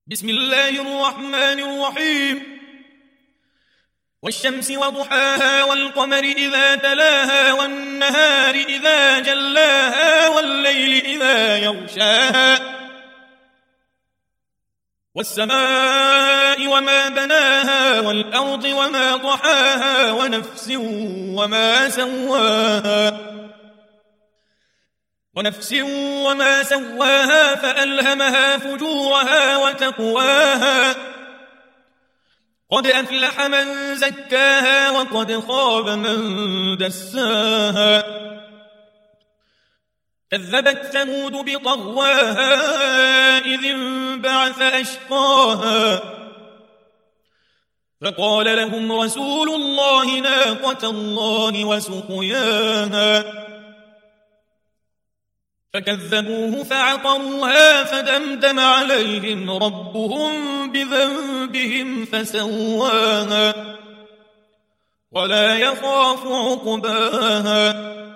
بسم الله الرحمن الرحيم. والشمس وضحاها والقمر إذا تلاها والنهار إذا جلاها والليل إذا يغشاها والسماء وما بناها والأرض وما طحاها ونفس وما سواها فألهمها فجورها وتقواها قد أفلح من زكاها وقد خاب من دساها كذبت ثمود بطغواها إذ انبعث أشقاها فقال لهم رسول الله ناقة الله وسقياها فكذبوه فعقروها فدمدم عليهم ربهم بذنبهم فسواها ولا يخاف عقباها